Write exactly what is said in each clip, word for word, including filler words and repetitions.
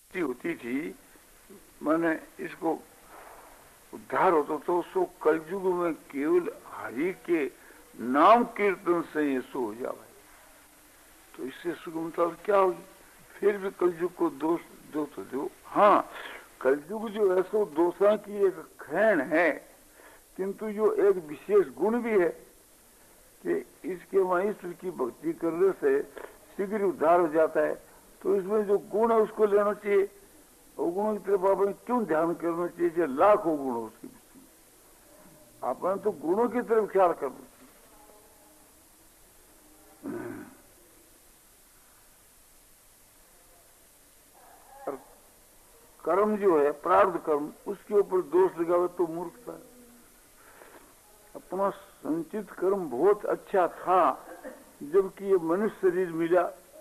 होती थी, माने इसको उद्धार होता तो सो कलयुग में केवल हरि के नाम कीर्तन से ये सो हो जाए, तो इससे सुगमता क्या होगी? फिर भी कलयुग को दोष दो तो दो। हाँ, कलयुग जो है सो दोषा की एक खैन है, किंतु जो एक विशेष गुण भी है कि इसके वहां ईश्वर की भक्ति करने से शीघ्र उद्धार हो जाता है। तो इसमें जो गुण है उसको लेना चाहिए, और गुणों की तरफ आपने क्यों ध्यान करना चाहिए? जो लाखों गुण उसकी, आपने तो गुणों की तरफ ख्याल करना चाहिए। कर्म जो है प्रारब्ध कर्म, उसके ऊपर दोष लगावे तो मूर्खता है। अपना संचित कर्म बहुत अच्छा था, जबकि ये मनुष्य शरीर मिला,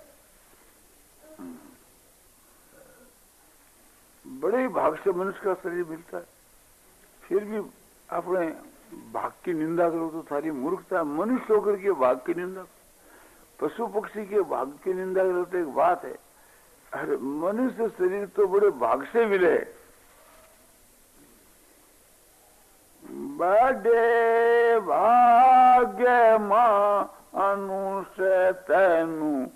बड़े भाग से मनुष्य का शरीर मिलता है, फिर भी अपने भाग की निंदा करो तो सारी मूर्खता। मनुष्य होकर के भाग की निंदा, पशु पक्षी के भाग की निंदा करो तो एक बात है, अरे मनुष्य शरीर तो बड़े भाग से मिले। बड़े भाग्य मानुष्य तनु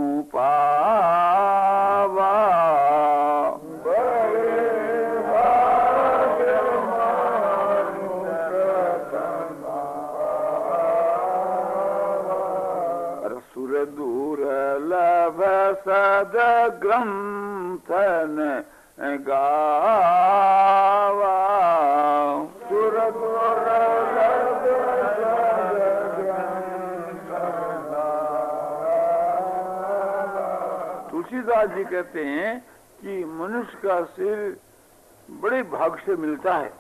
पावा, दुर्लभ सद ग्रंथन गावा, सुर दुर्लभ सद ग्रंथन गावा। तुलसीदास जी कहते हैं कि मनुष्य का सिर बड़े भाग से मिलता है,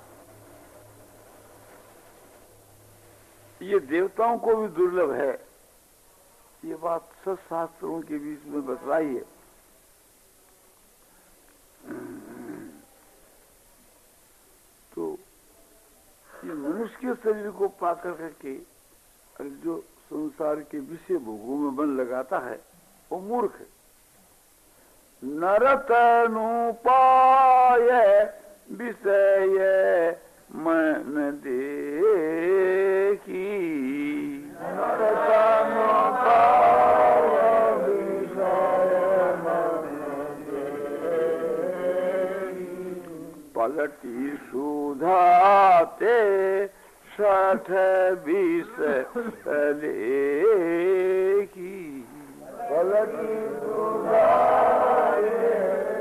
ये देवताओं को भी दुर्लभ है। ये बात सब शास्त्रों के बीच में बतलाई है। तो ये मनुष्य के शरीर को पाकर करके जो संसार के विषय भोगों में मन लगाता है वो मूर्ख है। नरतनु पाय विषय मन देखी, नरतनु पाय विषय मन देखी, पलटी सुधाते सठ बीस लेखी, पलटी सुधाते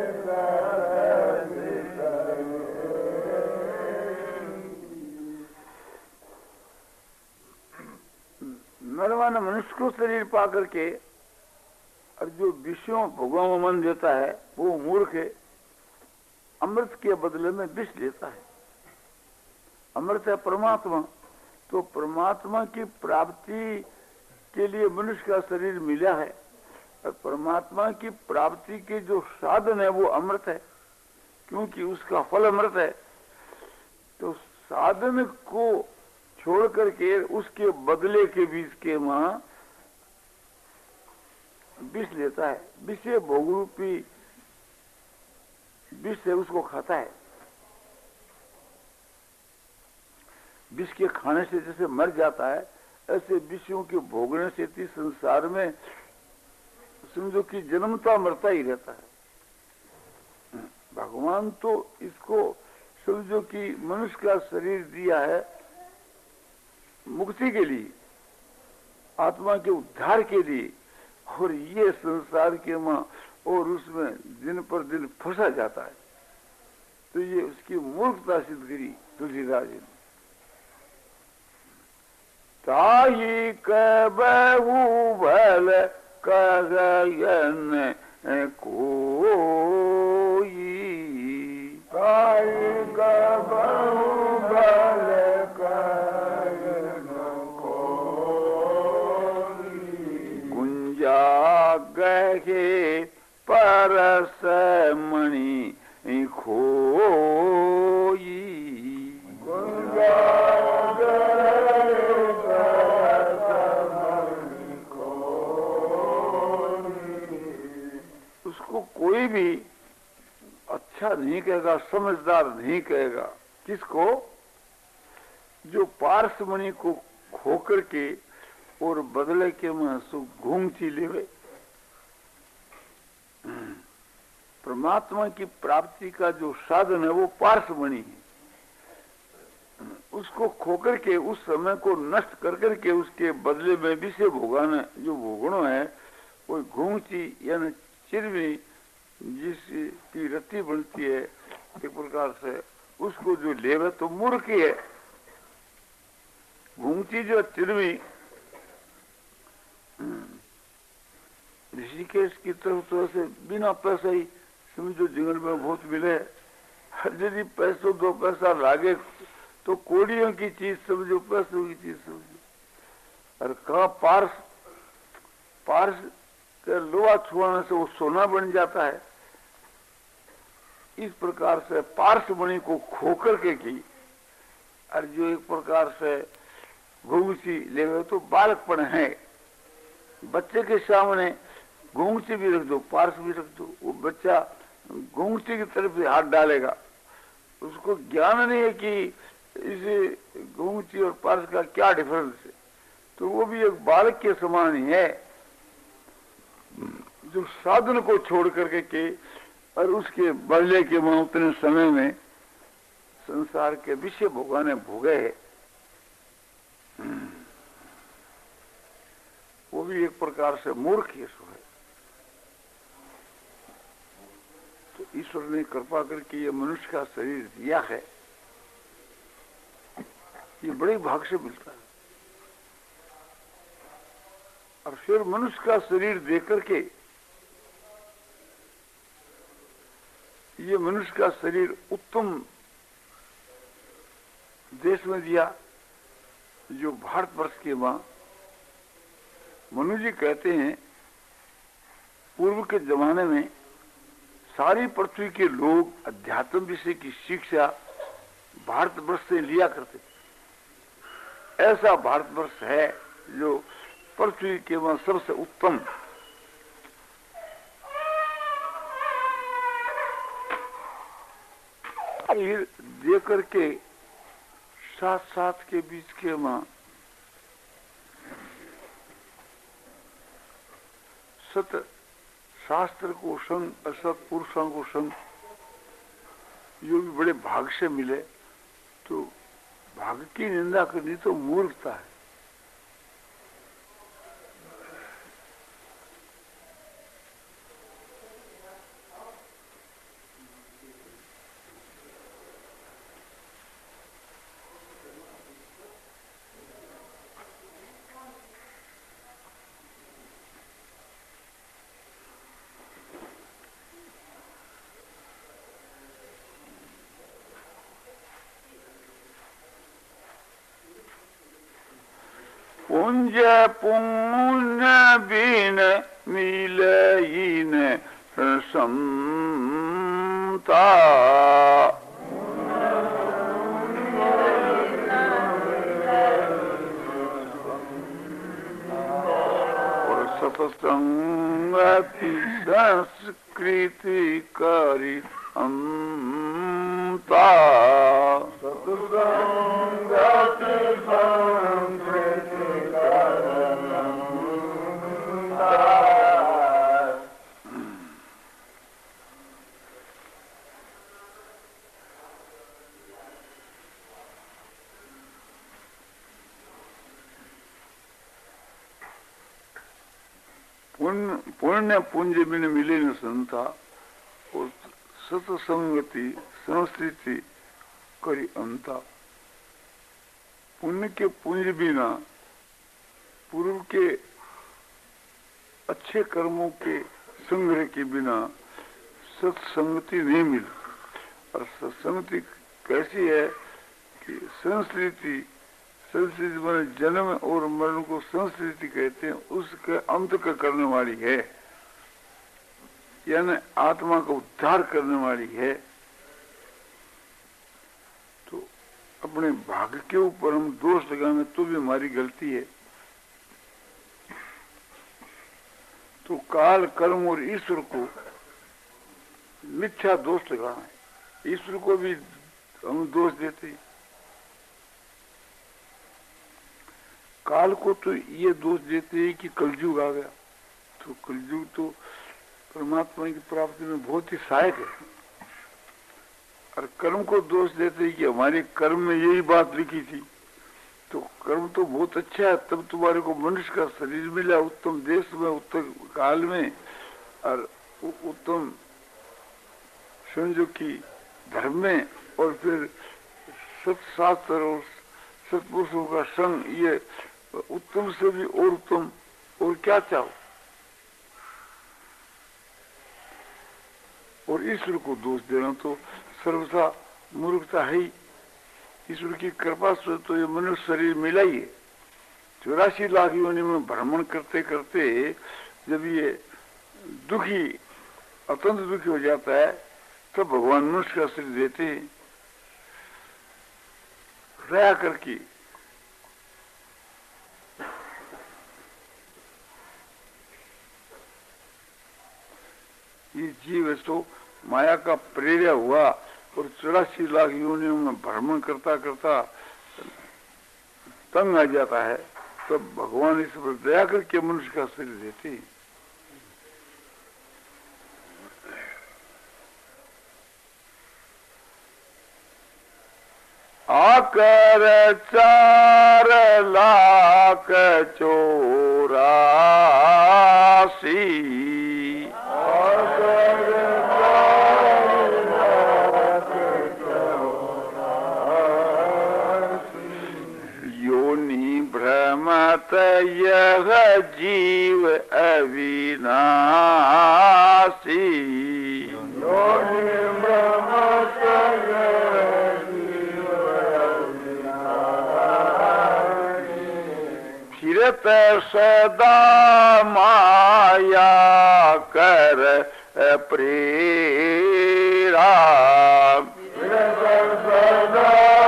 नरवान मनुष्य को शरीर पा करके और जो विषयों भोगों में मन देता है वो मूर्ख है। अमृत के बदले में विष लेता है। अमृत है परमात्मा, तो परमात्मा की प्राप्ति के लिए मनुष्य का शरीर मिला है, और परमात्मा की प्राप्ति के जो साधन है वो अमृत है, क्योंकि उसका फल अमृत है। तो साधन को छोड़ करके उसके बदले के बीच के वहां विष लेता है। विष भोगरूपी विष से उसको खाता है। विष के खाने से जैसे मर जाता है, ऐसे विषयों के भोगने से इस संसार में समझो कि जन्मता मरता ही रहता है। भगवान तो इसको समझो कि मनुष्य का शरीर दिया है मुक्ति के लिए, आत्मा के उद्धार के लिए, और ये संसार के मां और उसमें दिन पर दिन फंसा जाता है। तो ये उसकी मूर्खता सिद्ध करी तुलसीदास जी ने। ताई कबहु भल कहयन कोई, ताई कबहु भल कहयन कोई, गुंजा गहे परस मणि खोई, गुंजा कोई भी अच्छा नहीं कहेगा, समझदार नहीं कहेगा। किसको? जो पारसमणि को खोकर के और बदले के में सुख घूमती लेवे। परमात्मा की प्राप्ति का जो साधन है वो पारसमणि है। उसको खोकर के उस समय को नष्ट कर करके उसके बदले में विषय भोगाना जो भोगनो है वो घूमती यानी चिरवी जिसकी रति बनती है एक प्रकार से, उसको जो लेवे तो मूर्ख है। घूमती जो चिरवी ऋषिकेश की तरफ तो ऐसे बिना पैसा ही समझो जंगल में बहुत मिले। यदि पैसों दो पैसा लागे तो कोड़ियों की चीज समझो, पैसों की चीज समझो। और कहा पार्स पार्स के लोहा छुआने से वो सोना बन जाता है। इस प्रकार से पार्समणि को खोकर के की और जो एक प्रकार से घूंघसी ले तो बालकपन है। बच्चे के सामने घूंघसी भी रख दो, पार्स भी रख दो, वो बच्चा घूंघसी की तरफ से हाथ डालेगा। उसको ज्ञान नहीं है कि इसे घूंघसी और पार्स का क्या डिफरेंस है, तो वो भी एक बालक के समान ही है जो साधन को छोड़ करके के और उसके बदले के वहां उतने समय में संसार के विषय भोगाने भोगे है। वो भी एक प्रकार से मूर्ख है। तो ईश्वर ने कृपा करके ये मनुष्य का शरीर दिया है, ये बड़े भाग से मिलता है। और फिर मनुष्य का शरीर देकर के ये मनुष्य का शरीर उत्तम देश में दिया जो भारतवर्ष के मां मनु जी कहते हैं पूर्व के जमाने में सारी पृथ्वी के लोग अध्यात्म विषय की शिक्षा भारतवर्ष से लिया करते थे। ऐसा भारतवर्ष है जो पृथ्वी के वहां सबसे उत्तम। दे करके साथ साथ के बीच के वहां सत शास्त्र को संग असत पुरुषों को संग जो भी बड़े भाग से मिले, तो भाग की निंदा करनी तो मूर्खता है। पुंज पुण्य बिन मिलईन समता, और सत्संगति संस्कृति करी अमता। सत्संगति संस्कृति पुण्य पुंज बिन मिले न संता, और सत्संगति संस्कृति करी अंता। पुण्य के पुंज बिना, पूर्व के अच्छे कर्मों के संग्रह के बिना सत्संगति नहीं मिली। और सत्संगति कैसी है कि संस्कृति, संस्कृति माने जन्म और मरण को संस्कृति कहते हैं, उसके अंत का करने वाली है, यानी आत्मा का उद्धार करने वाली है। तो अपने भाग्य के ऊपर हम दोष लगाने तो भी हमारी गलती है। तो काल कर्म और ईश्वर को मिथ्या दोष लगाना है। ईश्वर को भी हम दोष देते हैं, काल को तो ये दोष देते हैं कि कलयुग आ गया। तो कलयुग तो परमात्मा की प्राप्ति में बहुत ही सहायक है। और कर्म को दोष देते हैं कि हमारे कर्म में यही बात लिखी थी। तो कर्म तो बहुत अच्छा है, तब तुम्हारे को मनुष्य का शरीर मिला, उत्तम देश में, उत्तम काल में, और उत्तम समझो की धर्म में, और फिर सत्शास्त्र और सत्पुरुषों का संग, ये उत्तम से भी और उत्तम, और क्या चाहो। और ईश्वर को दोष देना तो सर्वथा मूर्खता है ही। ईश्वर की कृपा से तो ये मनुष्य शरीर मिला ही है। चौरासी लाख योनि में भ्रमण करते करते जब ये दुखी, अत्यंत दुखी हो जाता है, तब भगवान मनुष्य का शरीर देते हैं दया करके। ये जीव है तो माया का प्रेरित हुआ और चौरासी लाख योनियों में भ्रमण करता करता तंग आ जाता है, तब भगवान इस पर दया करके मनुष्य का शरीर देते हैं। आकर चार लाख चौरासी, योनि भ्रमत यह जीव अविनाशी, योनि भ्रमत फिरत सदा माया कर प्रेरा, फिरत सदा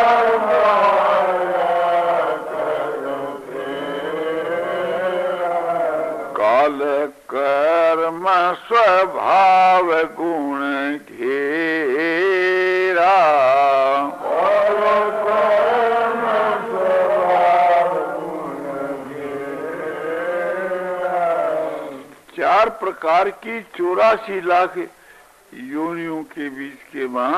काल कर्म स्वभाव गुण घेरा, काल कर्म स्वभाव गुण घेरा। चार प्रकार की चौरासी लाख योनियों के बीच के मां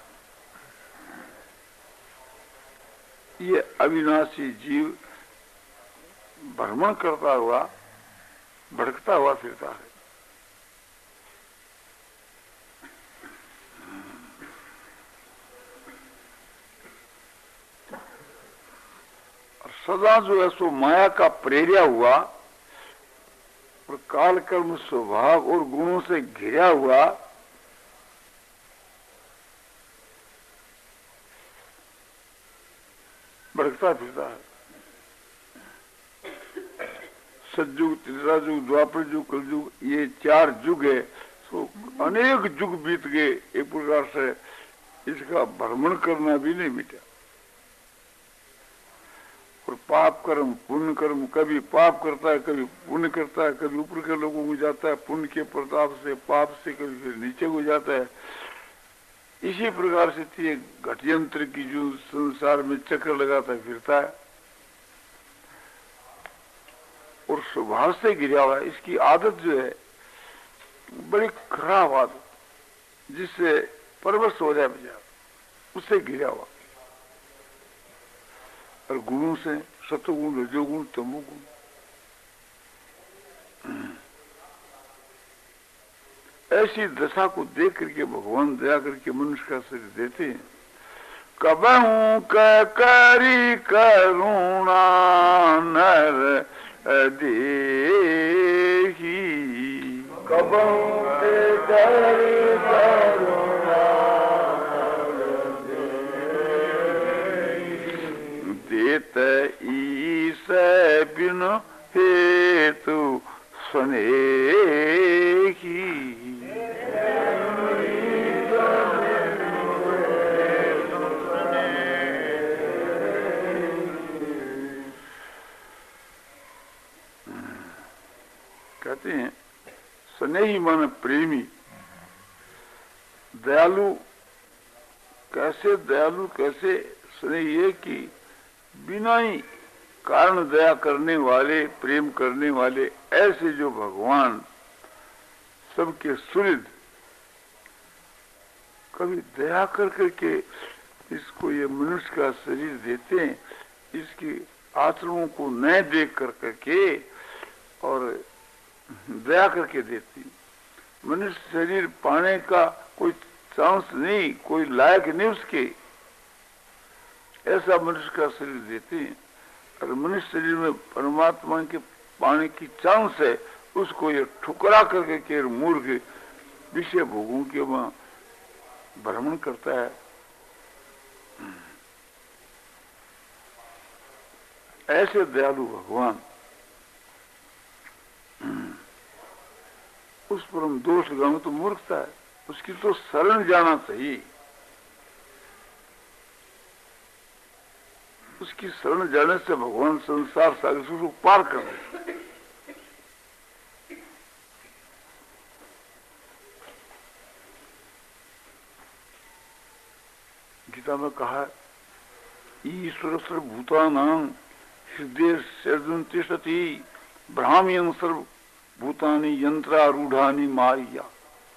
ये अविनाशी जीव भ्रमण करता हुआ, भटकता हुआ फिरता है। और सदा जो है सो माया का प्रेरिया हुआ और काल कर्म स्वभाव और गुणों से घिरा हुआ भटकता फिरता है। सतयुग, त्रेतायुग, द्वापर युग, कलयुग, ये चार युग है। तो अनेक युग बीत गए, एक प्रकार से इसका भ्रमण करना भी नहीं मिटा। और पाप कर्म, पुण्य कर्म, कभी पाप करता है, कभी पुण्य करता है, कभी ऊपर के लोगों को जाता है पुण्य के प्रताप से, पाप से कभी फिर नीचे को जाता है। इसी प्रकार से ये घटयंत्र की जो संसार में चक्र लगाता फिरता है और स्वभाव से गिरा हुआ है। इसकी आदत जो है बड़ी खराब आदत, जिससे परवश हो जाए बजा, उससे गिरा हुआ। और गुणों से सतोगुण, रजोगुण, तमोगुण, ऐसी दशा को देख करके भगवान दया करके मनुष्य का शरीर देते हैं। कबहू करी करुणा नर देही, कबहू करी करुणा देत ईस बिन हेतु स्नेही, कहते हैं स्नेही माने प्रेमी। दयालु कैसे, दयालु कैसे सुने ये कि बिना ही कारण दया करने वाले, प्रेम करने वाले ऐसे जो भगवान सबके सुहृद कभी दया कर करके इसको ये मनुष्य का शरीर देते हैं, इसकी आचरणों को न देख कर करके और दया करके देती। मनुष्य शरीर पाने का कोई चांस नहीं, कोई लायक नहीं उसके, ऐसा मनुष्य का शरीर देते हैं। और मनुष्य शरीर में परमात्मा के पाने की चांस है, उसको ये ठुकरा करके के मूर्ख विषय भोगों के वहां भ्रमण करता है। ऐसे दयालु भगवान उस परम दोष गांव तो मूर्खता है, उसकी तो शरण जाना चाहिए, उसकी शरण जाने से भगवान संसार सागर को पार कर दे। गीता में कहा ईश्वर सर्वभूतानां हृदय सर्जन तिष्ठति ब्राह्मण सर्वभूतानि यंत्रारूढ़ानि माया।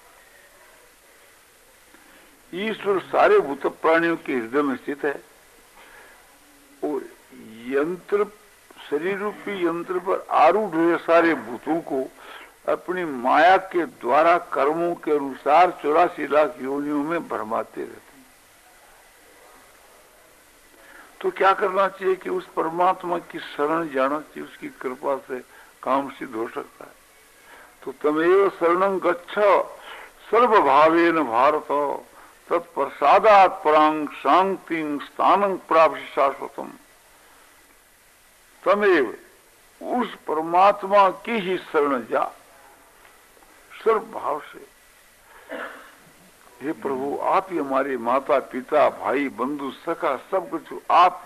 ईश्वर सारे भूत प्राणियों के हृदय में स्थित है और यंत्र, शरीर रूपी यंत्र पर आरूढ़ हुए सारे भूतों को अपनी माया के द्वारा कर्मों के अनुसार चौरासी लाख योनियों में भरमाते रहते हैं। तो क्या करना चाहिए कि उस परमात्मा की शरण जाना चाहिए, उसकी कृपा से काम सिद्ध हो सकता है। तो तमेव शरणं गच्छ सर्वभावेन भारत तत्प्रसादात् परां शांतिं स्थानं प्राप्य शाश्वतम। तमेव उस परमात्मा की ही शरण जा सर्व भाव से। हे प्रभु, आप ही हमारे माता पिता भाई बंधु सखा सब कुछ आप।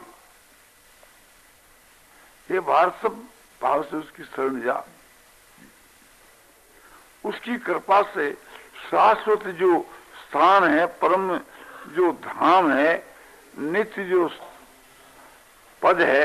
हे भारत, सब भाव से उसकी शरण जा। उसकी कृपा से शाश्वत जो स्थान है, परम जो धाम है, नित्य जो पद है,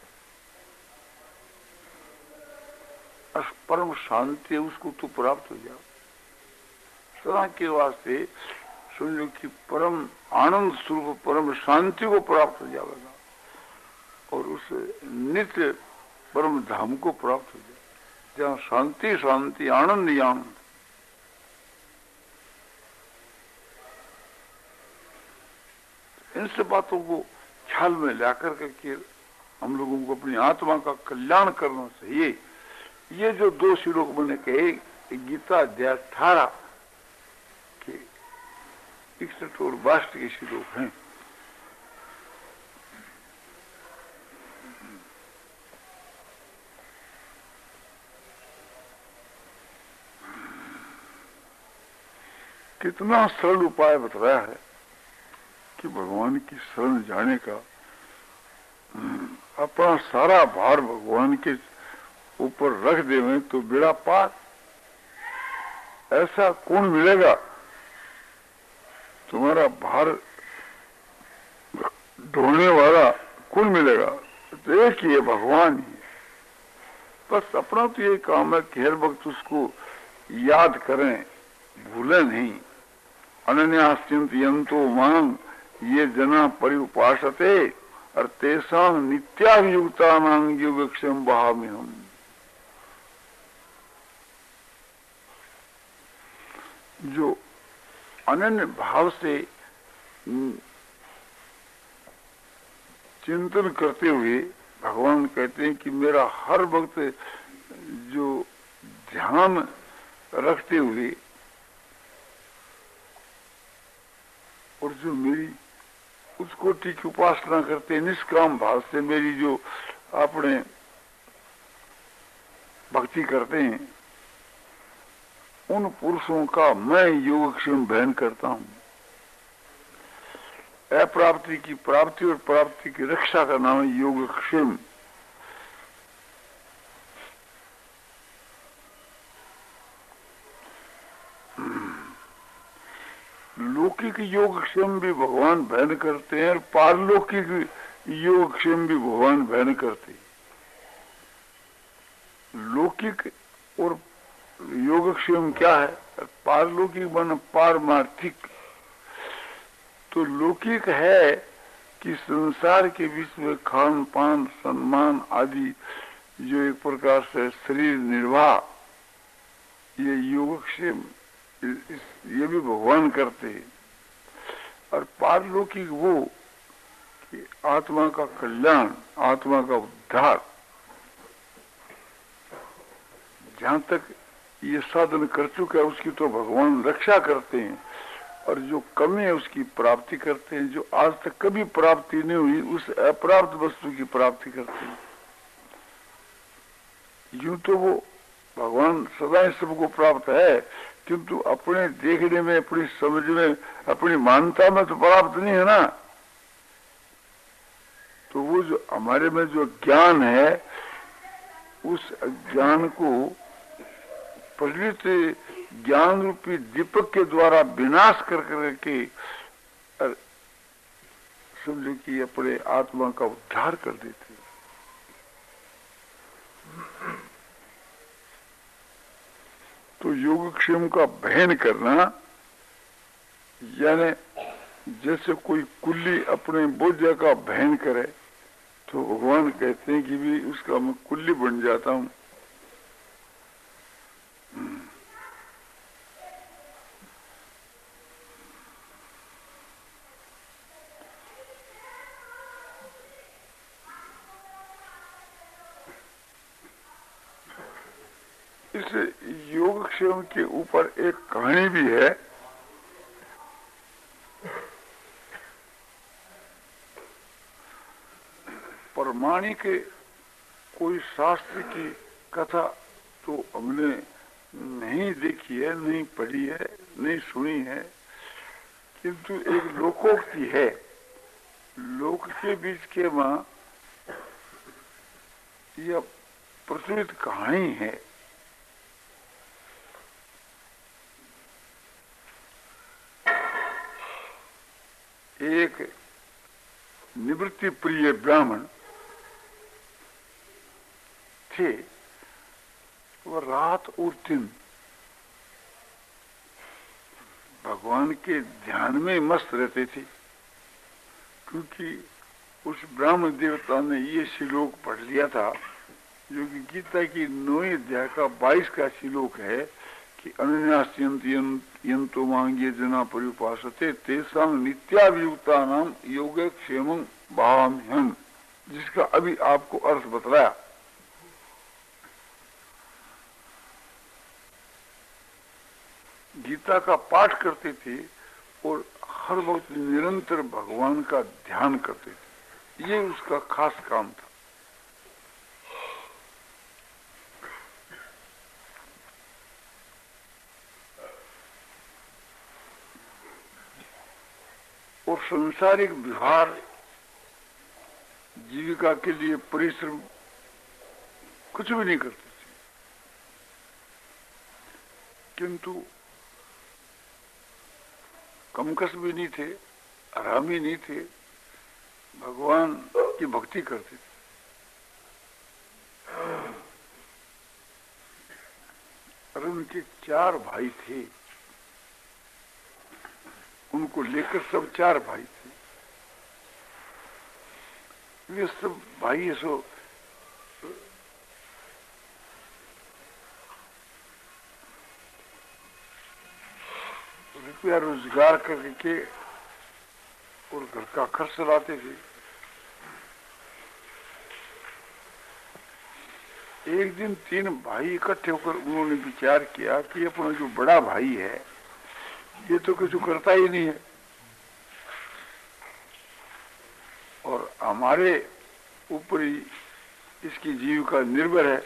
परम शांति है, उसको तो प्राप्त हो जाओ। सदा के वास्ते समझो कि परम आनंद स्वरूप परम शांति को प्राप्त हो जाएगा और उस नित्य परम धाम को प्राप्त हो जाए जहाँ शांति शांति आनंद ही आनंद। इन सब बातों को ख्याल में लाकर करके हम लोगों को अपनी आत्मा का कल्याण करना चाहिए। ये जो दो श्लोक मैंने कहे गीता अध्याय अठारह के इकसठ और बासठ के श्लोक हैं। कितना सरल उपाय बताया है कि भगवान की शरण जाने का, अपना सारा भार भगवान के ऊपर रख देवे तो बेड़ा पार। ऐसा कौन मिलेगा तुम्हारा भार ढोने वाला, कौन मिलेगा? तो एक ही है, भगवान ही। बस अपना तो ये काम है कि हर वक्त उसको याद करें, भूलें नहीं। अनन्यास्चिंतयन्तो मां ये जना परिउपासते और तेषां नित्याभियुक्तानां योगक्षेम वहाम्यहम्। जो अनन्य भाव से चिंतन करते हुए भगवान कहते हैं कि मेरा हर वक्त जो ध्यान रखते हुए और जो मेरी उस कोटि की उपासना करते हैं, निष्काम भाव से मेरी जो अपने भक्ति करते हैं, उन पुरुषों का मैं योगक्षेम बहन करता हूं। अप्राप्ति की प्राप्ति और प्राप्ति की रक्षा का नाम है योगक्षेम। लौकिक योगक्षेम भी भगवान भयन करते हैं और पारलौकिक योगक्षेम भी भगवान भयन करते हैं। लौकिक और योगक्षेम क्या है? पारलौकिक मन पारमार्थिक। तो लौकिक है कि संसार के बीच में खान पान सम्मान आदि जो एक प्रकार से शरीर निर्वाह, ये योगक्षेम ये भी भगवान करते हैं। और पारलौकिक वो कि आत्मा का कल्याण, आत्मा का उद्धार, जहां तक ये साधन कर चुका है उसकी तो भगवान रक्षा करते हैं, और जो कमी है उसकी प्राप्ति करते हैं। जो आज तक कभी प्राप्ति नहीं हुई उस अप्राप्त वस्तु की प्राप्ति करते हैं। यूं तो वो भगवान सदा सबको प्राप्त है, किंतु अपने देखने में, अपनी समझ में, अपनी मान्यता में तो प्राप्त नहीं है ना। तो वो जो हमारे में जो ज्ञान है, उस ज्ञान को प्रज्वलित ज्ञान रूपी दीपक के द्वारा विनाश कर करके समझो कि अपने आत्मा का उद्धार कर देते। तो योगक्षेम का भयन करना यानी जैसे कोई कुल्ली अपने बोझा का भयन करे, तो भगवान कहते हैं कि भी उसका मैं कुल्ली बन जाता हूं। इस योगक्षेम के ऊपर एक कहानी भी है। प्रमाणिक कोई शास्त्र की कथा तो हमने नहीं देखी है, नहीं पढ़ी है, नहीं सुनी है, किंतु एक लोकोक्ति है। लोक के बीच के वहां यह प्रचलित कहानी है। एक निवृत्ति प्रिय ब्राह्मण थे, वह रात और दिन भगवान के ध्यान में मस्त रहते थे, क्योंकि उस ब्राह्मण देवता ने ये श्लोक पढ़ लिया था जो कि गीता की नौवीं अध्याय का बाईस का श्लोक है कि अनन्यास्यन्तो मांगे जना परिपासते तेषां नित्याभियुक्ता नाम योगक्षेमं भावाम्यहम्, जिसका अभी आपको अर्थ बतलाया। गीता का पाठ करते थे और हर वक्त निरंतर भगवान का ध्यान करते थे, ये उसका खास काम था। और संसारिक व्यवहार जीविका के लिए परिश्रम कुछ भी नहीं करते थे, किंतु कमकस भी नहीं थे, हरामी नहीं थे, भगवान की भक्ति करते थे। और उनके चार भाई थे, उनको लेकर सब चार भाई थे। वे सब भाई सो रुपया रोजगार करके और घर का खर्च चलाते थे। एक दिन तीन भाई इकट्ठे होकर उन्होंने विचार किया कि अपना जो बड़ा भाई है ये तो कुछ करता ही नहीं है, और हमारे ऊपर ही इसकी जीविका निर्भर है,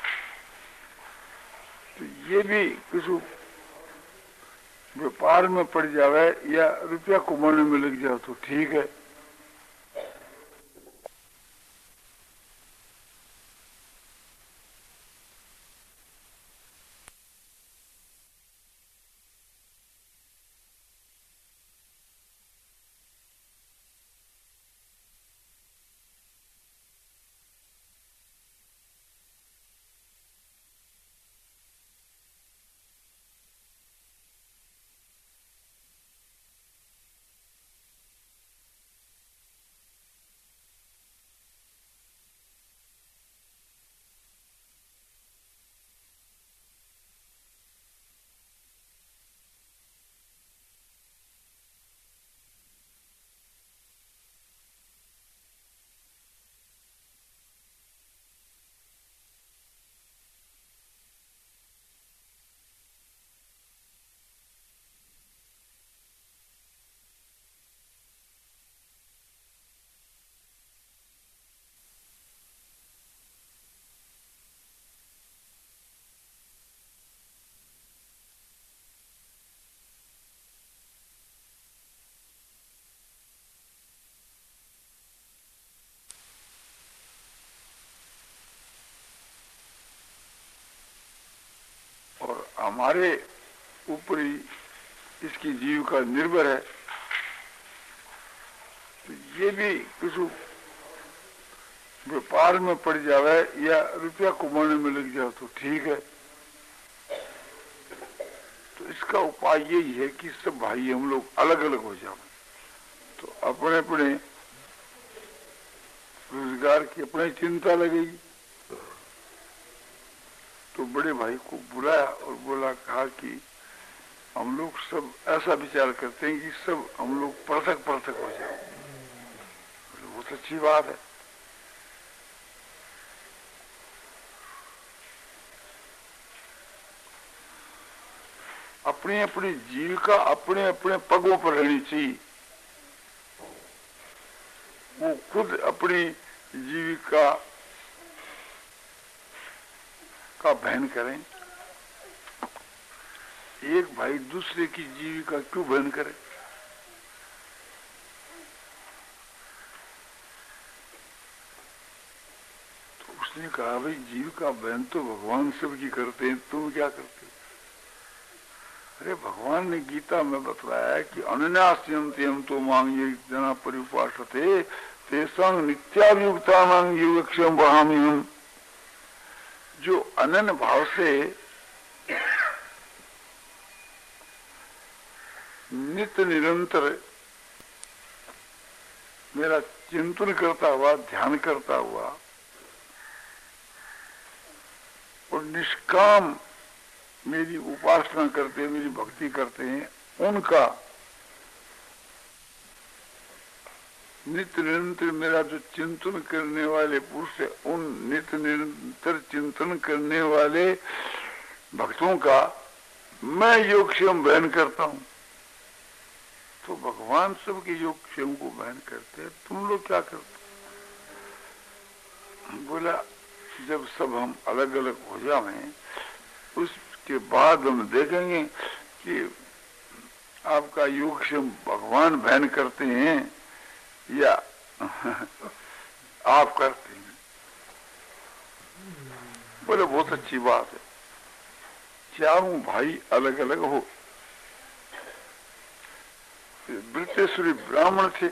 तो ये भी कुछ व्यापार में पड़ जावे या रुपया कमाने में लग जाए तो ठीक है। हमारे ऊपर ही इसकी जीविका निर्भर है, तो ये भी किसी व्यापार में पड़ जावे या रुपया कमाने में लग जाए तो ठीक है। तो इसका उपाय यही है कि सब भाई हम लोग अलग अलग हो जाए, तो अपने अपने रोजगार की अपनी चिंता लगेगी। तो बड़े भाई को बुलाया और बोला, कहा कि हम लोग सब ऐसा विचार करते हैं कि सब हम लोग पृथक पृथक हो जाए। बहुत अच्छी बात है। अपनी अपनी जीविका अपने अपने पगों पर रहनी चाहिए। वो खुद अपनी जीविका का बहन करें, एक भाई दूसरे की जीविका क्यों बहन करे? तो उसने कहा, भाई जीविका बहन तो भगवान सबकी करते हैं, तुम क्या करते हो? अरे भगवान ने गीता में बतलाया है कि अनन्यास्यन्ते हम तो मांग जना परिपाषते तेषां नित्याभियुक्ता मांग योगक्षेम वहामि हम। जो अनन्य भाव से नित्य निरंतर मेरा चिंतन करता हुआ, ध्यान करता हुआ और निष्काम मेरी उपासना करते हैं, मेरी भक्ति करते हैं, उनका नित्य निरंतर मेरा जो चिंतन करने वाले पुरुष है, उन नित्य निरंतर चिंतन करने वाले भक्तों का मैं योगक्षेम बहन करता हूं। तो भगवान सबके योगक्षेम को बहन करते हैं, तुम लोग क्या करते? बोला, जब सब हम अलग अलग हो जाएं, उसके बाद हम देखेंगे कि आपका योगक्षेम भगवान बहन करते हैं या आप करते हैं। बोले बहुत अच्छी बात है, चारों भाई अलग अलग हो। वृत्तेश्वरी ब्राह्मण थे,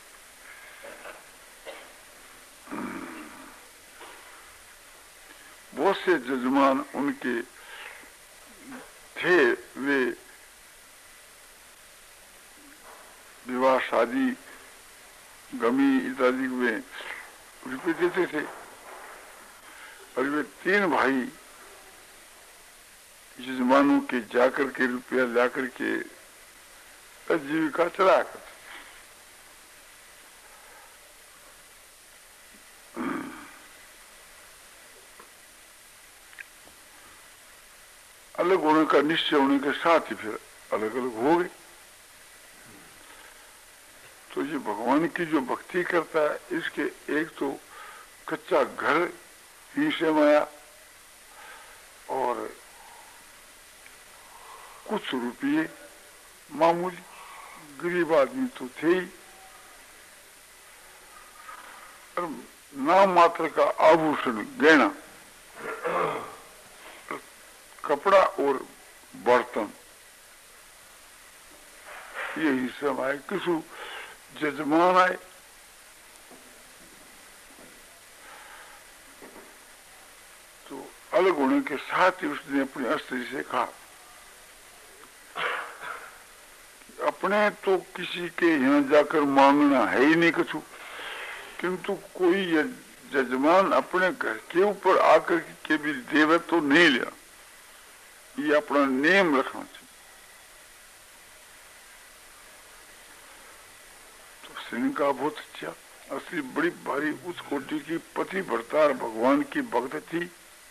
बहुत से जजमान उनके थे, वे विवाह शादी गमी इत्यादि में रुपये देते थे, और वे तीन भाई यजमानों के जाकर के रुपया लाकर के जीविका चलाया करते। अलग होने का निश्चय होने के साथ ही फिर अलग अलग हो गए। तो ये भगवान की जो भक्ति करता है, इसके एक तो कच्चा घर ही से माया और कुछ रुपये, मामूली गरीब आदमी तो थे ही, और नाम मात्र का आभूषण गहना, कपड़ा और बर्तन, यही सब आए। किसी जजमान आए, तो अलग होने के साथ ही उसने अपनी स्त्री से कहा, अपने तो किसी के यहाँ जाकर मांगना है ही नहीं कुछ, किंतु कोई जजमान अपने घर के ऊपर आकर के भी देवे तो नहीं लिया, ये अपना नियम रखना चाहिए। तो सिंह का बहुत अच्छा, असली बड़ी भारी उस कोटि की पति भरतार भगवान की भक्त थी।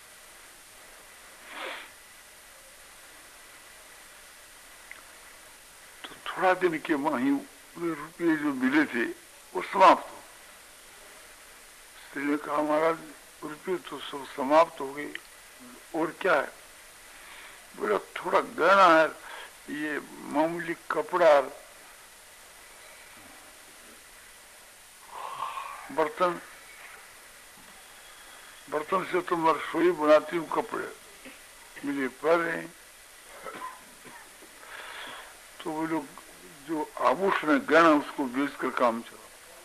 तो थोड़ा दिन के माही रुपये जो मिले थे वो समाप्त हो। स्त्री ने कहा, महाराज रुपये तो सब समाप्त हो गए, और क्या है? बोला, थोड़ा गहना है, ये मामूली कपड़ा, बर्तन, बर्तन से तो मैं रसोई बनाती हूँ, कपड़े मिले पर रहे, तो वो लोग जो आभूषण गहना उसको बेचकर काम चला।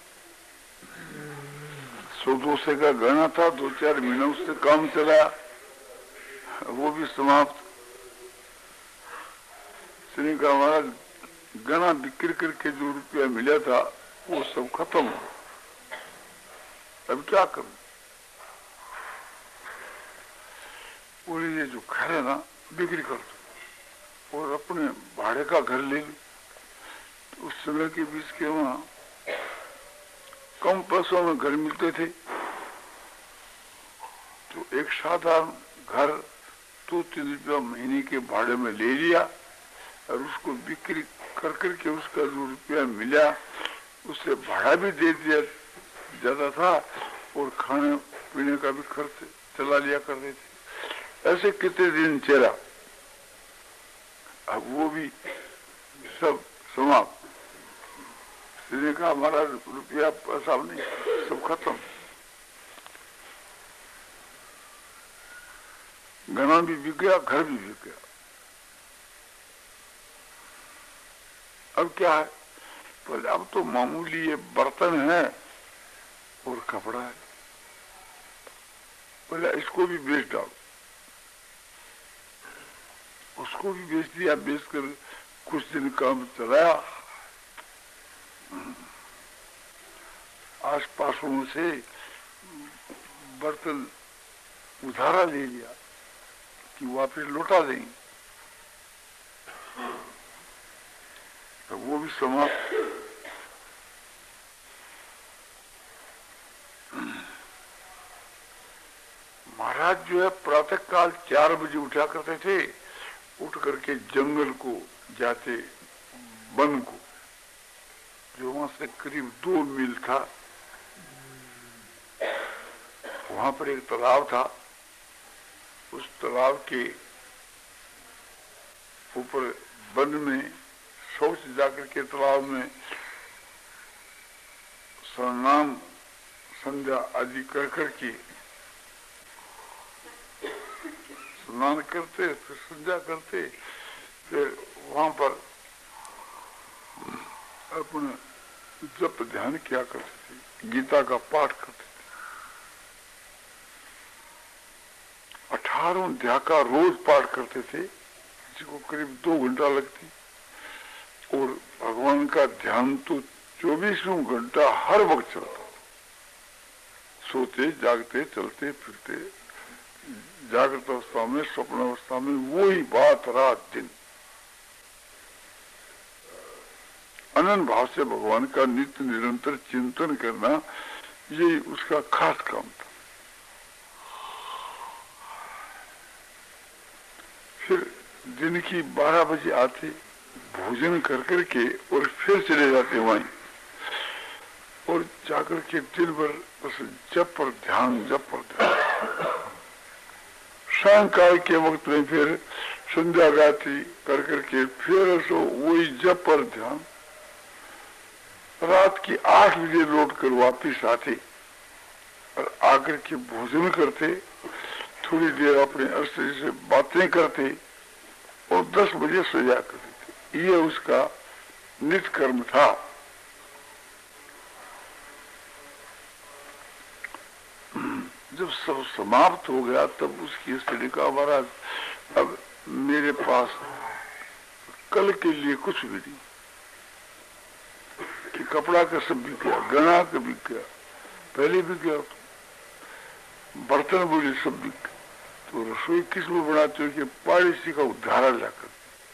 सौ दो सौ का गहना था, दो चार महीने उससे काम चलाया, वो भी समाप्त। श्री का महाराज गहना बिक्री करके जो रुपया मिला था वो सब खत्म हो, अब क्या करूं? बोले ये जो घर है ना बिक्री कर दो और अपने भाड़े का घर ले लो। तो उस समय के बीच के वहां कम पैसों में घर मिलते थे, तो एक साधारण घर दो तीन रुपया महीने के भाड़े में ले लिया और उसको बिक्री कर करके उसका जो रुपया मिला उससे भाड़ा भी दे दिया, ज्यादा था, और खाने पीने का भी खर्च चला लिया करते थे। ऐसे कितने दिन चला, अब वो भी सब समाप्त। इसने कहा हमारा रुपया पैसा नहीं, सब खत्म। गहना भी बिक गया, घर भी बिक गया। अब क्या है? बोले अब तो मामूली ये बर्तन है और कपड़ा है, बोले इसको भी बेच डालो। उसको भी बेच दिया, बेचकर कुछ दिन काम चलाया। आस पासों से बर्तन उधारा ले लिया कि वापस लौटा देंगे, तो वो भी समाप्त। महाराज जो है प्रातः काल चार बजे उठा करते थे, उठ करके जंगल को जाते, वन को, जो वहां से करीब दो मील था, वहां पर एक तालाब था। उस तालाब के ऊपर वन में शौच जाकर के तालाब में स्नान संध्या आदि कर करके स्नान करते, फिर संध्या करते, फिर वहां पर अपने जप ध्यान किया करते थे, गीता का पाठ करते थे। अठारह अध्याय का रोज पाठ करते थे, जिसको करीब दो घंटा लगती, और भगवान का ध्यान तो चौबीसों घंटा हर वक्त चलता था। सोते जागते चलते फिरते, जागृत अवस्था में स्वप्न अवस्था में वही बात रात दिन। अनंत भाव से भगवान का नित्य निरंतर चिंतन करना, ये उसका खास काम था। फिर दिन की बारह बजे आते, भोजन कर करके और फिर चले जाते वहीं, और जाकर के दिन भर बस जप पर ध्यान, जप पर ध्यान। सायंकाल के वक्त में फिर संध्या गाती कर करके फिर सो वही जप पर ध्यान। रात की आठ बजे लौट कर वापिस आते और आकर के भोजन करते, थोड़ी देर अपने अस्त्री से बातें करते और दस बजे सो जा करते थे। ये उसका नित्य कर्म था। जब सब समाप्त हो गया तब उसकी स्त्री का महाराज अब मेरे पास कल के लिए कुछ भी नहीं, कि कपड़ा का सब बिक गया, गहना का बिक गया, पहले बिक गया, तो बर्तन बोले सब बिक गया। तो रसोई किस में बनाते हो कि पड़ोसी का उद्धार लाकर,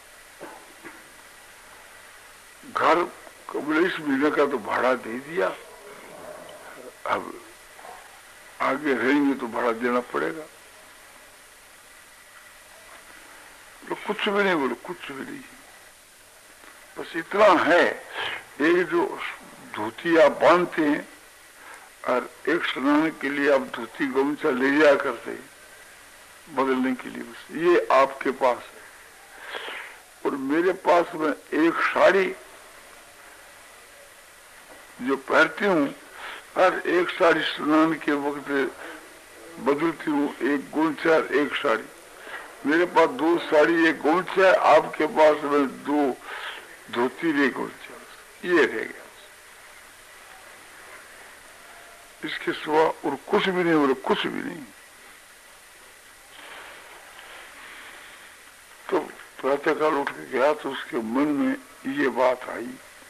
घर कबले इस महीने का तो भाड़ा दे दिया, अब आगे रहेंगे तो भाड़ा देना पड़ेगा। तो कुछ भी नहीं बोले, कुछ भी नहीं, बस इतना है, एक जो धोती आप बांधते हैं और एक स्नान के लिए आप धोती गमछा ले जाया करते हैं बदलने के लिए, बस ये आपके पास है। और मेरे पास में एक साड़ी जो पहनती हूँ, और एक साड़ी स्नान के वक्त बदलती हूँ, एक गमछा एक साड़ी। मेरे पास दो साड़ी एक गमछा है, आपके पास में दो तीरे को ये रह गया, इसके सिवा और कुछ भी नहीं, बोले कुछ भी नहीं। तो प्रातःकाल उठ के गया तो उसके मन में ये बात आई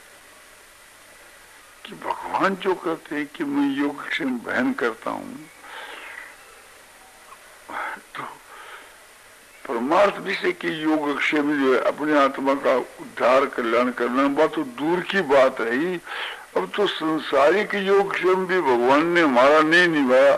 कि भगवान जो कहते हैं कि मैं योगक्षेम बहन करता हूं, तो परमार्थ विषय की योगक्षेम जो है अपने आत्मा का उद्धार कल्याण करना, बात तो दूर की बात रही। अब तो संसारिक योगक्षेम भी भगवान ने हमारा नहीं निभाया।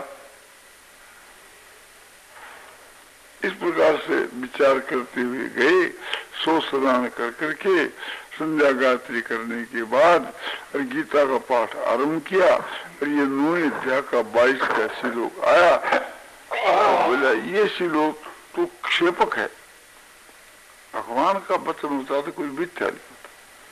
इस प्रकार से विचार करते हुए गए, सो स्नान कर करके संध्या गायत्री करने के बाद और गीता का पाठ आरंभ किया। और ये नौवें अध्याय का बाईस का श्लोक आया, बोला ये श्लोक तो क्षेपक है, भगवान का वचन होता तो कोई मिथ्या नहीं होता।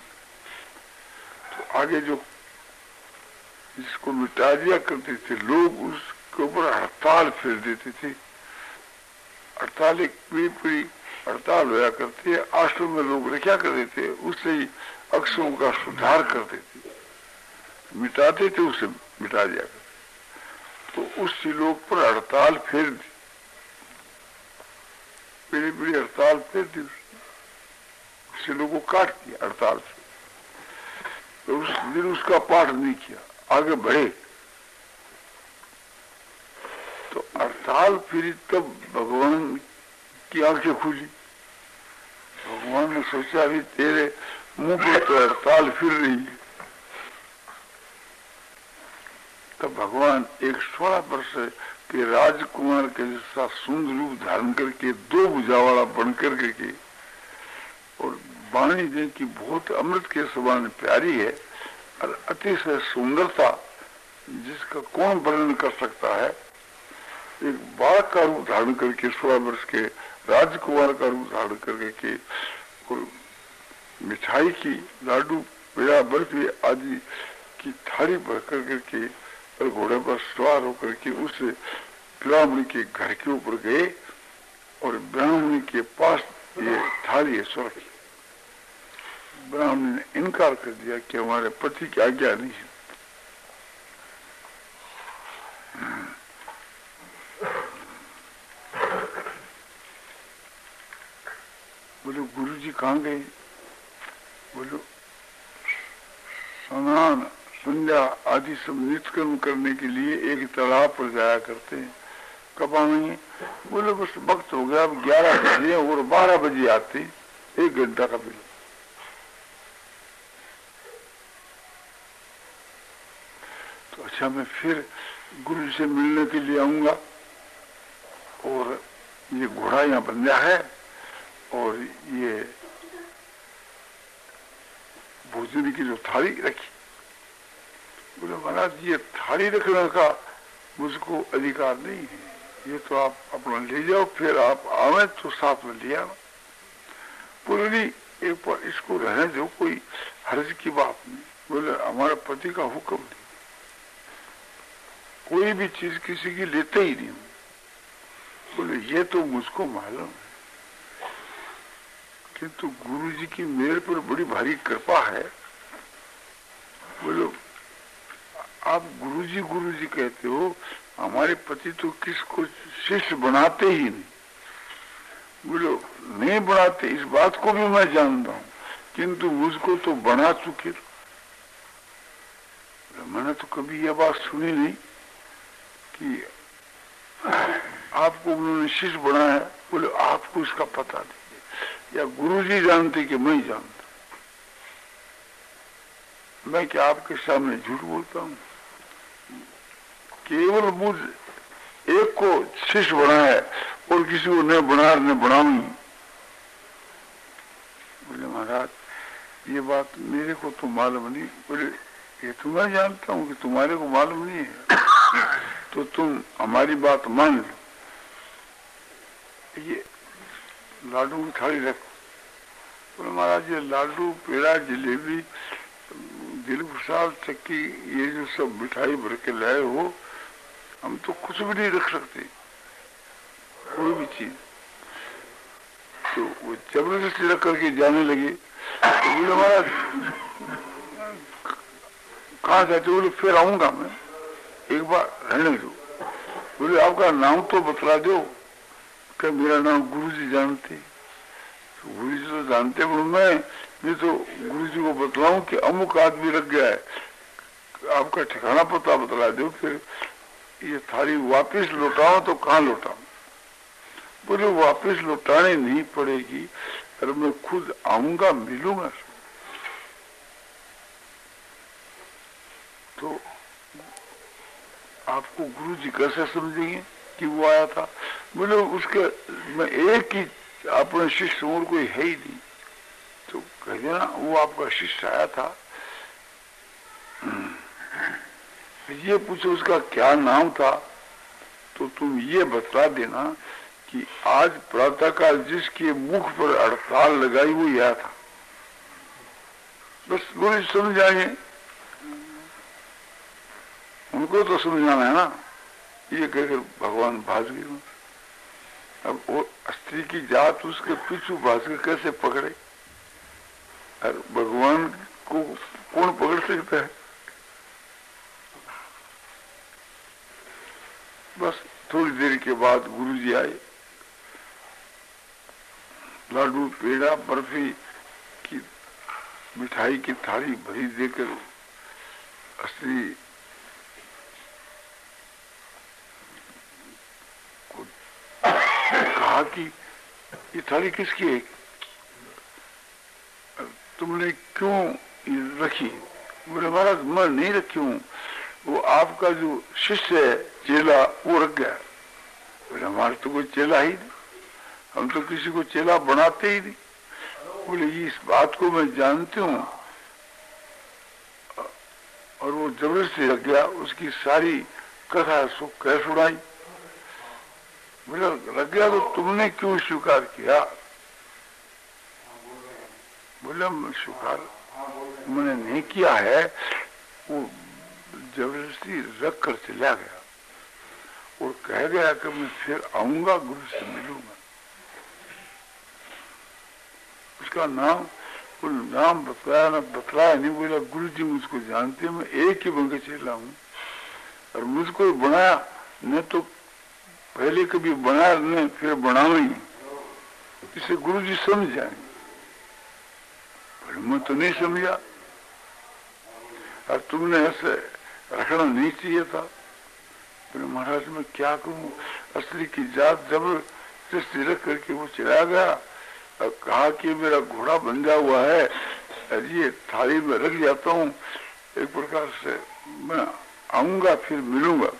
तो आगे जो जिसको मिटा दिया करते थे लोग, उसके ऊपर हड़ताल फेर देते थे। हड़ताल एक पूरी पूरी हड़ताल होया करती है, आश्रम में लोग रखा करते थे, उससे ही अक्षरों का सुधार करते थे, मिटाते थे, उसे मिटा दिया करते। तो उस श्लोक पर हड़ताल फेर दी, पीढ़ी पीढ़ी हड़ताल फेर दी, उस श्लोक को काट दिया हड़ताल से। तो उस दिन उसका पाठ नहीं किया, आगे बढ़े। तो हड़ताल फिरी तब भगवान की आंखें खुली। भगवान ने सोचा भी तेरे मुंह पर तो हड़ताल फिर रही है। तब भगवान एक सोलह वर्ष के राजकुमार के जैसा सुंदर रूप धारण करके दो भुजा वाला बनकर के और वाणी दे की बहुत अमृत के समान प्यारी है और अतिशय सुंदरता जिसका कौन वर्णन कर सकता है। एक बालक का रूप धारण करके सोलह वर्ष के राजकुमार का रूप धारण करके और मिठाई की लाडू पेड़ा बर्फी आदि की थाली भर कर करके और घोड़े पर सवार होकर के उस ब्राह्मण के घर के ऊपर गए और ब्राह्मण के पास ये थाली है स्वर्ग की। ब्राह्मण ने इनकार कर दिया कि हमारे पति की आज्ञा नहीं है। बोलो गुरु जी कहाँ गए? बोलो स्नान संध्या आदि सब नित्य कर्म करने के लिए एक तालाब पर जाया करते हैं। कब आएंगे? बोले बस वक्त हो गया, अब ग्यारह बजे और बारह बजे आते, एक घंटा का बिल। तो अच्छा मैं फिर गुरु से मिलने के लिए आऊंगा और ये घोड़ा यहाँ बंधा है और ये भोजन की जो थाली रखी। बोले महाराज ये थाली रखने का मुझको अधिकार नहीं है, ये तो आप अपना ले जाओ, फिर आप आवे तो साथ में ले आना। बोले नहीं एक बार इसको रहने दो, कोई हर्ज की बात नहीं। बोले हमारे पति का हुक्म नहीं, कोई भी चीज किसी की लेते ही नहीं। बोले ये तो मुझको मालूम है, किंतु गुरु जी की मेरे पर बड़ी भारी कृपा है। बोलो आप गुरु जी गुरु जी कहते हो, हमारे पति तो किसको शिष्य बनाते ही नहीं। बोलो नहीं बनाते, इस बात को भी मैं जानता हूं, किंतु मुझको तो बना चुके। मैंने तो कभी यह बात सुनी नहीं कि आपको उन्होंने शिष्य बनाया। बोले आपको इसका पता नहीं या गुरुजी जानते कि मैं जानता? मैं क्या आपके सामने झूठ बोलता हूं? केवल मुझ एक को शिष्य बनाया और किसी को न बना न बनाऊंगी। बोले महाराज ये बात मेरे को तो मालूम नहीं। बोले ये तो मैं जानता हूं कि तुम्हारे को मालूम नहीं है, तो तुम हमारी बात मान लो। ये लाडू की थाली रखो। बोले महाराज ये लाडू पेड़ा जलेबी दिल प्रसाद चक्की ये जो सब मिठाई भर के लाए हो, हम तो कुछ भी नहीं रख सकते, कोई भी चीज। तो वो जबरदस्ती रख करके जाने लगे। तो बोले महाराज कहाँ जाते? बोले फिर आऊंगा मैं, एक बार रहने दो। बोले आपका नाम तो बतला दो। कि मेरा नाम गुरुजी जानते। तो गुरुजी तो जानते, बोले मैं मैं तो गुरुजी को बतलाऊं कि अमुक आदमी रख गया है, आपका ठिकाना पता बतला दो, फिर ये थाली वापस लौटाओ तो कहाँ लौटाऊं? बोले वापस लौटाने नहीं पड़ेगी, अरे मैं खुद आऊंगा, मिलूंगा। तो आपको गुरुजी कैसे समझेंगे कि वो आया था? बोले उसके मैं एक ही अपने शिष्य और कोई है ही नहीं। तो कह ना वो आपका शिष्य आया था, ये पूछो उसका क्या नाम था, तो तुम ये बतला देना कि आज प्रातःकाल जिसके मुख पर हड़ताल लगाई वो यह था। बस गुरु समझ जाएंगे, उनको तो समझाना है ना। ये कहकर भगवान भाग गए। अब वो स्त्री की जात उसके पीछू भाग के कैसे पकड़े? और भगवान को कौन पकड़ सकता है? बस थोड़ी देर के बाद गुरुजी आए, लाडू पेड़ा बर्फी की मिठाई की थाली भरी देकर स्त्री को कहा कि ये थाली किसकी है, तुमने क्यों रखी? बोले महाराज मैं नहीं रखी हूं, वो आपका जो शिष्य है चेला वो रख गया। बोले हमारे तो कोई चेला ही नहीं, हम तो किसी को चेला बनाते ही नहीं। बोले इस बात को मैं जानती हूँ, और वो जबरदस्ती रख गया, उसकी सारी कथा सो कह सुनाई। बोले रख गया तो तुमने क्यों स्वीकार किया? बोले स्वीकार मैंने नहीं किया है, वो जबरदस्ती रख कर चला गया और कह गया कि मैं फिर आऊंगा, गुरु से मिलूंगा। उसका नाम नाम बतलाया ना बतलाया नहीं। बोला गुरु जी मुझको जानते, मैं एक ही बन के चला हूँ, और मुझको बनाया न तो पहले कभी बनाया न फिर बनाओ ही, इसे गुरु जी समझ जाएंगे। पर मैं तो नहीं समझा, और तुमने ऐसे रखना नहीं चाहिए था। फिर महाराज मैं क्या करूं? असली की जात जबरदस्ती रख करके वो चला गया और कहा कि मेरा घोड़ा बंधा हुआ है और ये थाली में रख जाता हूँ, एक प्रकार से मैं आऊंगा फिर मिलूंगा।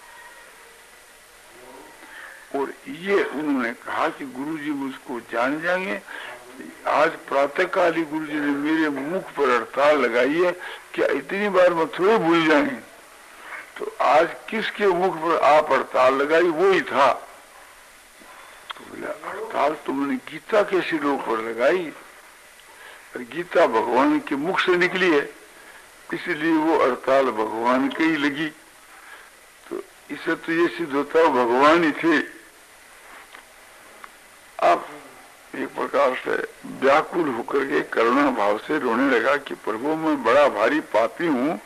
और ये उन्होंने कहा कि गुरुजी मुझको जान जाएंगे। आज प्रातःकाल ही गुरुजी ने मेरे मुख पर हड़ताल लगाई है, क्या इतनी बार मैं थोड़े भूल जाएंगे? तो आज किसके मुख पर आप हड़ताल लगाई वो ही था। तो बोला हड़ताल तुमने गीता के सिरों पर लगाई, और गीता भगवान के मुख से निकली है, इसलिए वो हड़ताल भगवान के ही लगी। तो इसे तो ये सिद्ध होता है भगवान ही थे। अब एक प्रकार से व्याकुल होकर के करुणा भाव से रोने लगा कि प्रभु मैं बड़ा भारी पापी हूँ,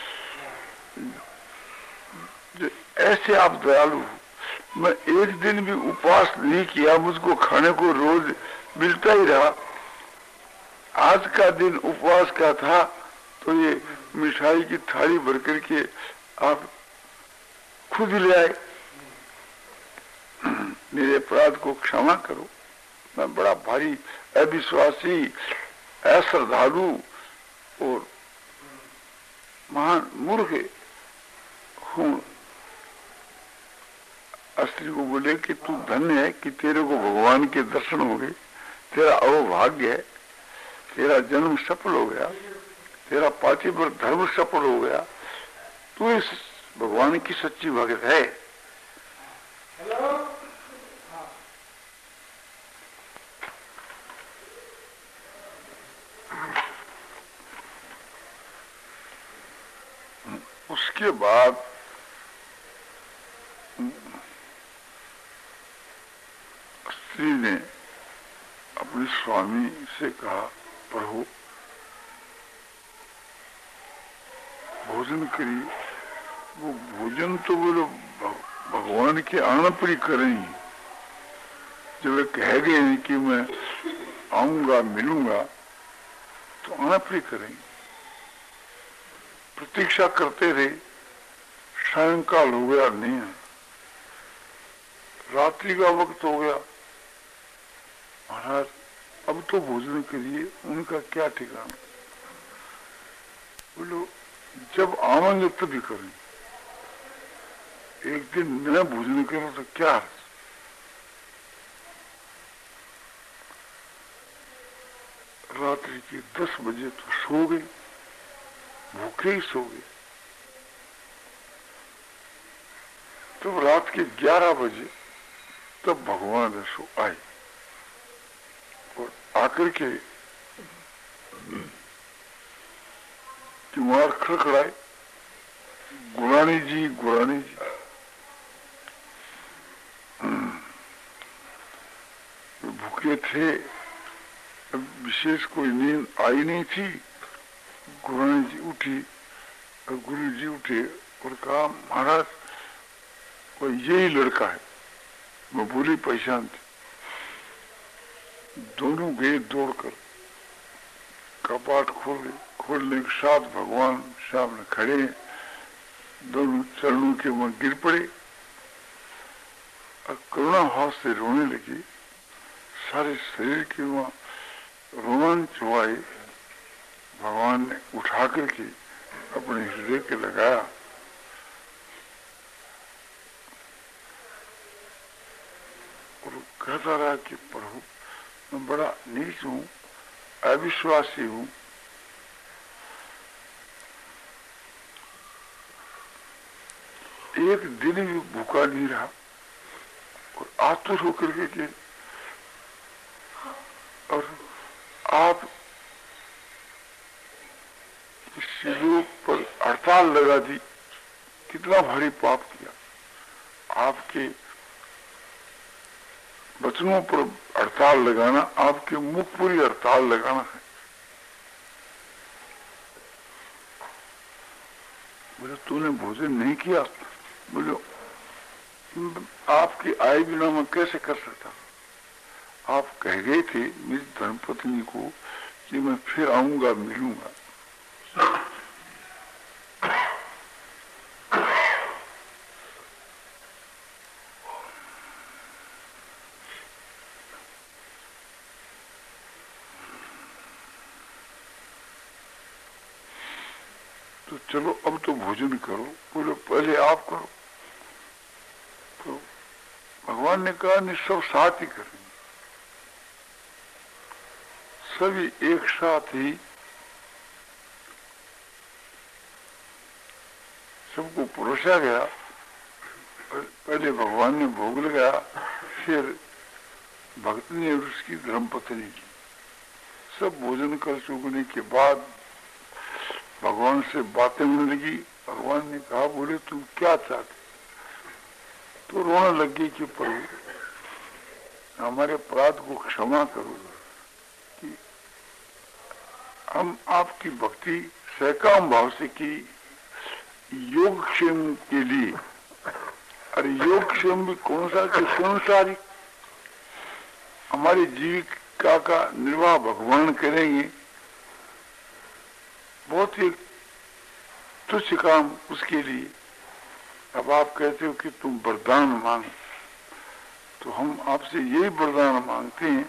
ऐसे आप दयालु, मैं एक दिन भी उपवास नहीं किया, मुझको खाने को रोज मिलता ही रहा। आज का दिन उपवास का था तो ये मिठाई की थाली भर करके आप खुद ले आए, मेरे अपराध को क्षमा करो। मैं बड़ा भारी अविश्वासी, अश्रद्धालु और महान मूर्ख हूँ। स्त्री को बोले कि तू धन्य है कि तेरे को भगवान के दर्शन हो गए, तेरा अवभाग्य है, तेरा जन्म सफल हो गया, तेरा पातिव्र धर्म सफल हो गया, तू इस भगवान की सच्ची भक्त है। उसके बाद स्त्री ने अपने स्वामी से कहा प्रभु भोजन करिए। वो भोजन तो बोलो भगवान के आने पर ही करेंगे। जब वे कह गए कि मैं आऊंगा मिलूंगा तो आने पर ही करेंगे। प्रतीक्षा करते रहे, सायंकाल हो गया, नहीं है, रात्रि का वक्त हो गया, महाराज अब तो भोजन करिए। उनका क्या ठिकाना। बोलो जब आवेंगे तभी करेंगे। एक दिन न भोजन करो तो क्या है। रात्रि के दस बजे तो सो गए, भूखे ही सो गए। तब रात के ग्यारह बजे तब भगवान रसो आए और आकर के तुम्हार खड़खड़ाए, गुरानी जी गुरानी जी। भूखे थे, विशेष कोई नींद आई नहीं थी। गुरानी जी उठी और गुरु जी उठे और कहा महाराज कोई यही लड़का है। मैं भूली पहचान थी। दोनों गए दौड़कर, कपाट खोल खोलने के साथ भगवान सामने खड़े हैं। दोनों चरणों के वहां गिर पड़े और करुणा भाव से रोने लगे। सारे शरीर के वहां रोमांच हुआए। भगवान ने उठा करके अपने हृदय के लगाया और कहता रहा कि प्रभु मैं बड़ा नीच हूं, अविश्वासी हूं। एक दिन भी भूखा नहीं रहा और आतुर होकर के और आप इस लोग पर हड़ताल लगा दी। कितना भारी पाप किया। आपके वचनों पर हड़ताल लगाना, आपके मुख पर ही हड़ताल लगाना है। बोले तूने भोजन नहीं किया। बोलो आपकी आए बिना मैं कैसे कर सकता। आप कह गए थे मेरी धर्मपत्नी को कि मैं फिर आऊंगा मिलूंगा। तो चलो अब तो भोजन करो। बोलो पहले आप करो। तो भगवान ने कहा नहीं, सब साथ ही करेंगे। सभी एक साथ ही सबको परोसा गया। पहले भगवान ने भोग लगाया, फिर भक्त ने उसकी धर्मपत्नी की। सब भोजन कर चुकने के बाद भगवान से बातें होने लगी। भगवान ने कहा बोले तुम क्या चाहते। तो रोने लगी कि प्रभु हमारे अपराध को क्षमा करो कि हम आपकी भक्ति सहकाम भाव से की योगक्षेम के लिए। अरे योगक्षेम भी कौन सा कि संसारिक हमारी जीविका का निर्वाह भगवान करेंगे। बहुत ही तुच्छ काम उसके लिए। अब आप कहते हो कि तुम वरदान मांग, तो हम आपसे यही वरदान मांगते हैं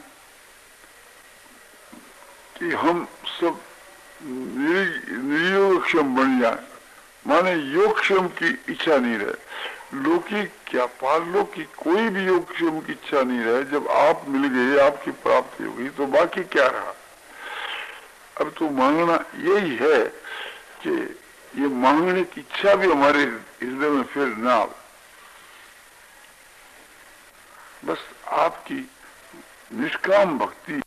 कि हम सब निर्योगक्षम बन जाए। माने योगक्षम की इच्छा नहीं रहे। लोकी क्या पाल लो कि कोई भी योगक्षम की इच्छा नहीं रहे। जब आप मिल गए, आपकी प्राप्ति हो गई, तो बाकी क्या रहा। अब तो मांगना यही है कि ये मांगने की इच्छा भी हमारे हृदय में फिर ना आए। बस आपकी निष्काम भक्ति